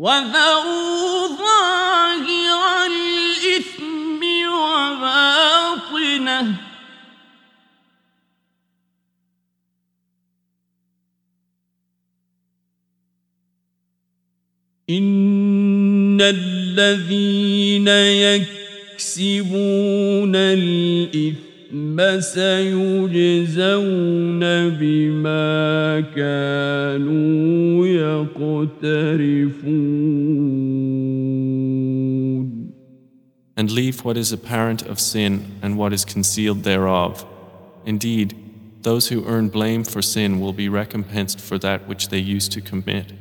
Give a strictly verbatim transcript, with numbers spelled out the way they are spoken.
وذروا ظاهر الإثم وباطنه إن الذين يكسبون الإثم سيجزون بما كانوا يقترفون. And leave what is apparent of sin and what is concealed thereof. Indeed, those who earn blame for sin will be recompensed for that which they used to commit.